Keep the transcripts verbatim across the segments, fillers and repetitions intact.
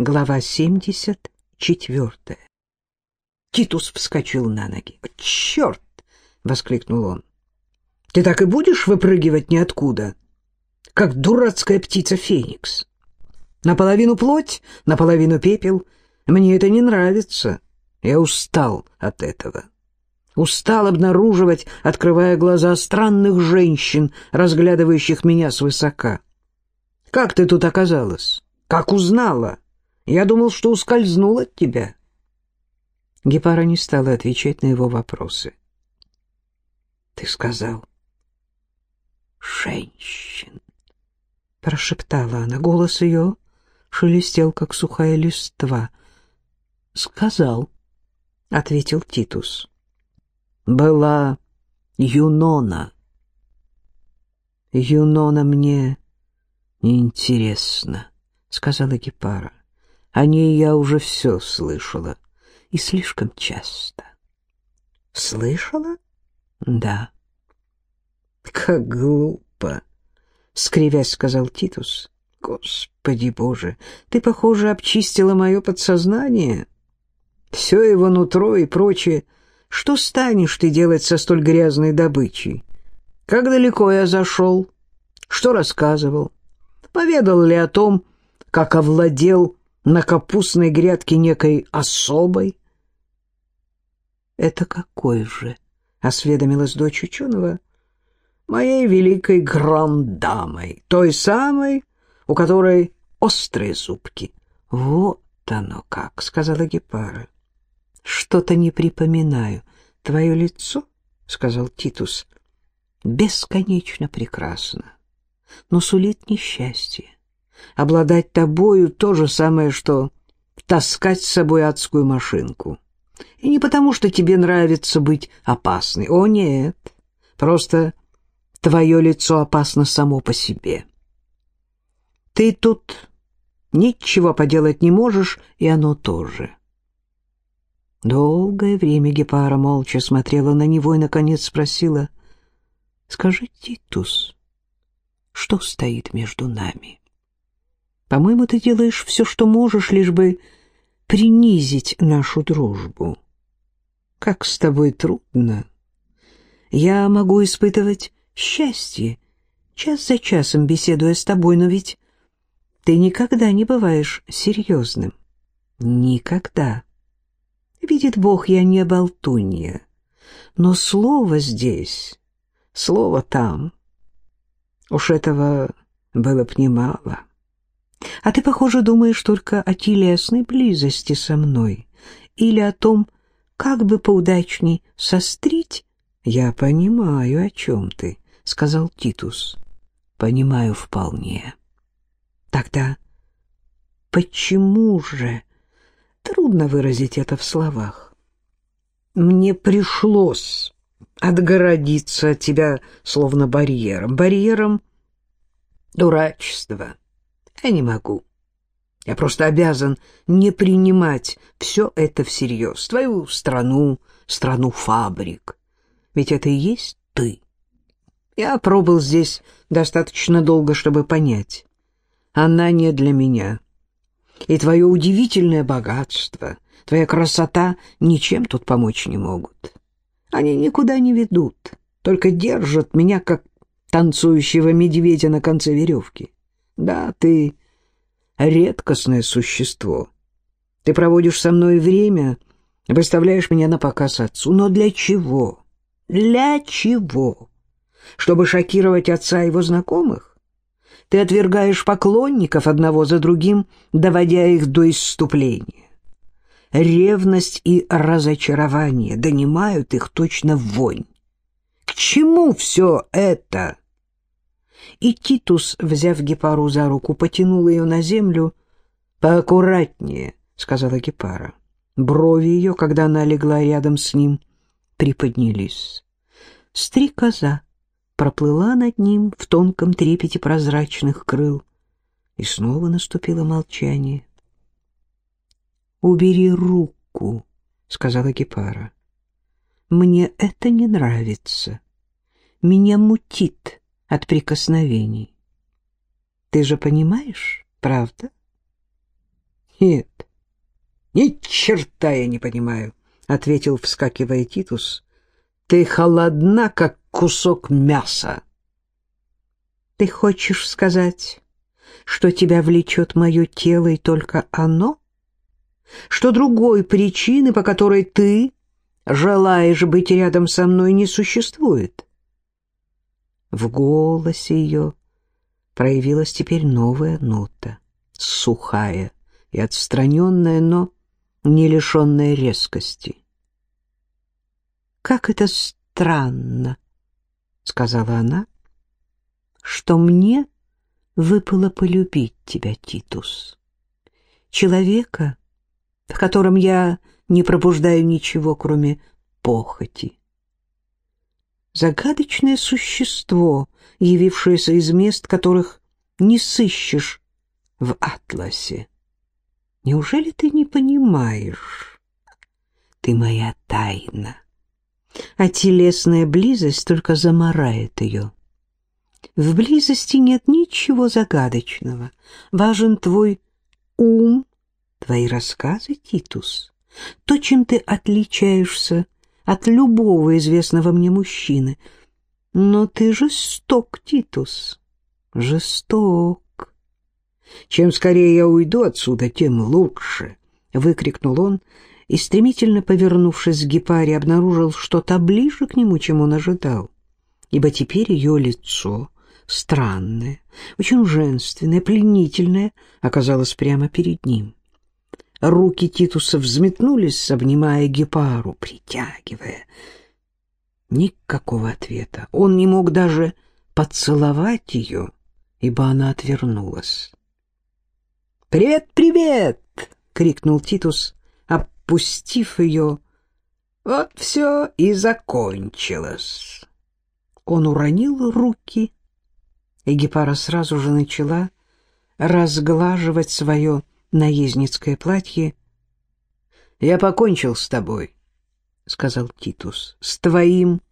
Глава семьдесят четвертая. Титус вскочил на ноги. «Черт!» — воскликнул он. «Ты так и будешь выпрыгивать ниоткуда, как дурацкая птица Феникс? Наполовину плоть, наполовину пепел. Мне это не нравится. Я устал от этого. Устал обнаруживать, открывая глаза, странных женщин, разглядывающих меня свысока. Как ты тут оказалась? Как узнала? Я думал, что ускользнул от тебя». Гепара не стала отвечать на его вопросы. «Ты сказал женщин», — прошептала она. Голос ее шелестел, как сухая листва. «Сказал», — ответил Титус. «Была Юнона». «Юнона мне неинтересна», — сказала Гепара. «О ней я уже все слышала, и слишком часто». «Слышала?» «Да». «Как глупо», — скривясь, сказал Титус. «Господи Боже, ты, похоже, обчистила мое подсознание. Все его нутро и прочее. Что станешь ты делать со столь грязной добычей? Как далеко я зашел? Что рассказывал? Поведал ли о том, как овладел на капустной грядке некой особой?» «Это какой же?» — осведомилась дочь ученого. «Моей великой грандамой, той самой, у которой острые зубки». «Вот оно как», — сказала Гепара. «Что-то не припоминаю. Твое лицо, — сказал Титус, — бесконечно прекрасно, но сулит несчастье. Обладать тобою — то же самое, что таскать с собой адскую машинку. И не потому, что тебе нравится быть опасной. О, нет, просто твое лицо опасно само по себе. Ты тут ничего поделать не можешь, и оно тоже». Долгое время Гепара молча смотрела на него и, наконец, спросила: «Скажи, Титус, что стоит между нами? По-моему, ты делаешь все, что можешь, лишь бы принизить нашу дружбу. Как с тобой трудно. Я могу испытывать счастье, час за часом беседуя с тобой, но ведь ты никогда не бываешь серьезным. Никогда. Видит Бог, я не болтунья. Но слово здесь, слово там. Уж этого было б немало. А ты, похоже, думаешь только о телесной близости со мной или о том, как бы поудачней сострить». «Я понимаю, о чем ты», — сказал Титус. «Понимаю вполне». «Тогда почему же...» Трудно выразить это в словах. «Мне пришлось отгородиться от тебя словно барьером. Барьером дурачества. Я не могу. Я просто обязан не принимать все это всерьез. Твою страну, страну фабрик. Ведь это и есть ты. Я пробыл здесь достаточно долго, чтобы понять. Она не для меня. И твое удивительное богатство, твоя красота ничем тут помочь не могут. Они никуда не ведут, только держат меня, как танцующего медведя на конце веревки. Да, ты редкостное существо. Ты проводишь со мной время, выставляешь меня на показ отцу. Но для чего? Для чего? Чтобы шокировать отца и его знакомых? Ты отвергаешь поклонников одного за другим, доводя их до исступления. Ревность и разочарование донимают их точно вонь. К чему все это?» И Титус, взяв Гепару за руку, потянул ее на землю. «Поаккуратнее», — сказала Гепара. Брови ее, когда она легла рядом с ним, приподнялись. Стрекоза проплыла над ним в тонком трепете прозрачных крыл, и снова наступило молчание. «Убери руку», — сказала Гепара. «Мне это не нравится. Меня мутит от прикосновений. Ты же понимаешь, правда?» Нет, ни черта я не понимаю, — ответил, вскакивая Титус. Ты холодна, как кусок мяса. Ты хочешь сказать, что тебя влечет мое тело и только оно? Что другой причины, по которой ты желаешь быть рядом со мной, не существует? В голосе ее проявилась теперь новая нота, сухая и отстраненная, но не лишенная резкости. «Как это странно, — сказала она, — что мне выпало полюбить тебя, Титус, человека, в котором я не пробуждаю ничего, кроме похоти. Загадочное существо, явившееся из мест, которых не сыщешь в атласе. Неужели ты не понимаешь? Ты моя тайна, а телесная близость только замарает ее. В близости нет ничего загадочного. Важен твой ум, твои рассказы, Титус, то, чем ты отличаешься от любого известного мне мужчины. Но ты жесток, Титус, жесток. Чем скорее я уйду отсюда, тем лучше, — выкрикнул он, и, стремительно повернувшись к Гепаре, обнаружил что-то ближе к нему, чем он ожидал, ибо теперь ее лицо, странное, очень женственное, пленительное, оказалось прямо перед ним. Руки Титуса взметнулись, обнимая Гепару, притягивая. Никакого ответа. Он не мог даже поцеловать ее, ибо она отвернулась. «Привет, привет!» — крикнул Титус, опустив ее. «Вот все и закончилось». Он уронил руки, и Гепара сразу же начала разглаживать свое наездницкое платье. «Я покончил с тобой», — сказал Титус, — «с твоим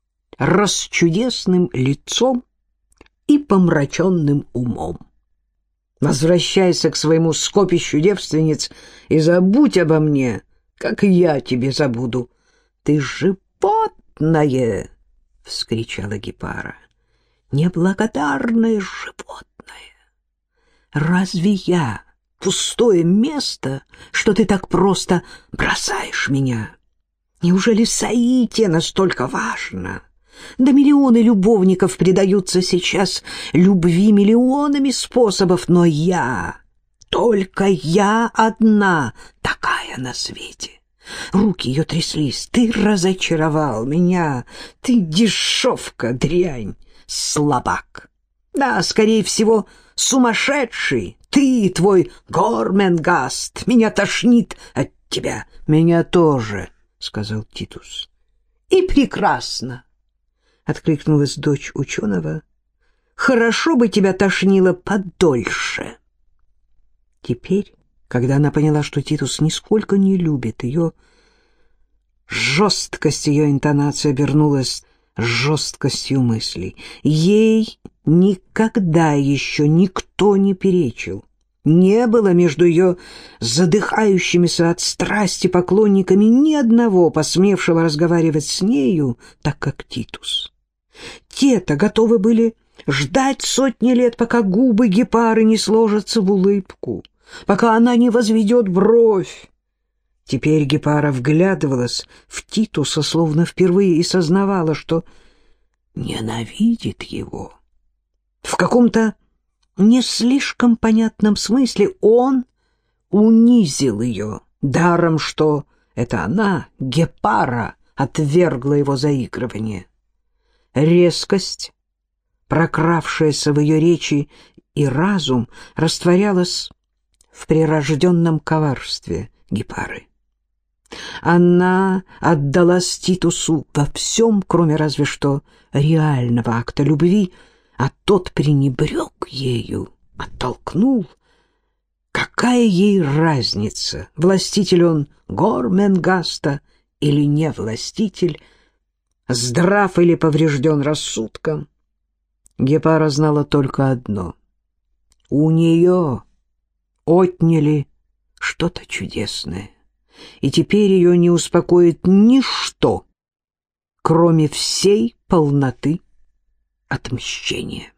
расчудесным лицом и помраченным умом. Возвращайся к своему скопищу девственниц и забудь обо мне, как и я тебе забуду. Ты животное!» — вскричала Гепара. «Неблагодарное животное! Разве я пустое место, что ты так просто бросаешь меня? Неужели соитие настолько важно? Да миллионы любовников предаются сейчас любви миллионами способов, но я, только я одна такая на свете». Руки ее тряслись. «Ты разочаровал меня, ты дешевка, дрянь, слабак. Да, скорее всего, сумасшедший. Ты, твой Горменгаст, меня тошнит от тебя». «Меня тоже», — сказал Титус. «И прекрасно», — откликнулась дочь ученого. «Хорошо бы тебя тошнило подольше». Теперь, когда она поняла, что Титус нисколько не любит ее, жесткость ее интонации обернулась жесткостью мыслей. Ей никогда еще никто не перечил. Не было между ее задыхающимися от страсти поклонниками ни одного, посмевшего разговаривать с нею, так как Титус. Те-то готовы были ждать сотни лет, пока губы Гепары не сложатся в улыбку, пока она не возведет бровь. Теперь Гепара вглядывалась в Титуса, словно впервые, и сознавала, что ненавидит его. В каком-то не слишком понятном смысле он унизил ее, даром что это она, Гепара, отвергла его заигрывание. Резкость, прокравшаяся в ее речи, и разум растворялась в прирожденном коварстве Гепары. Она отдалась Титусу во всем, кроме разве что реального акта любви, а тот пренебрег ею, оттолкнул. Какая ей разница, властитель он Горменгаста или не властитель, здрав или поврежден рассудком? Гепара знала только одно: у нее отняли что-то чудесное. И теперь ее не успокоит ничто, кроме всей полноты отмщения.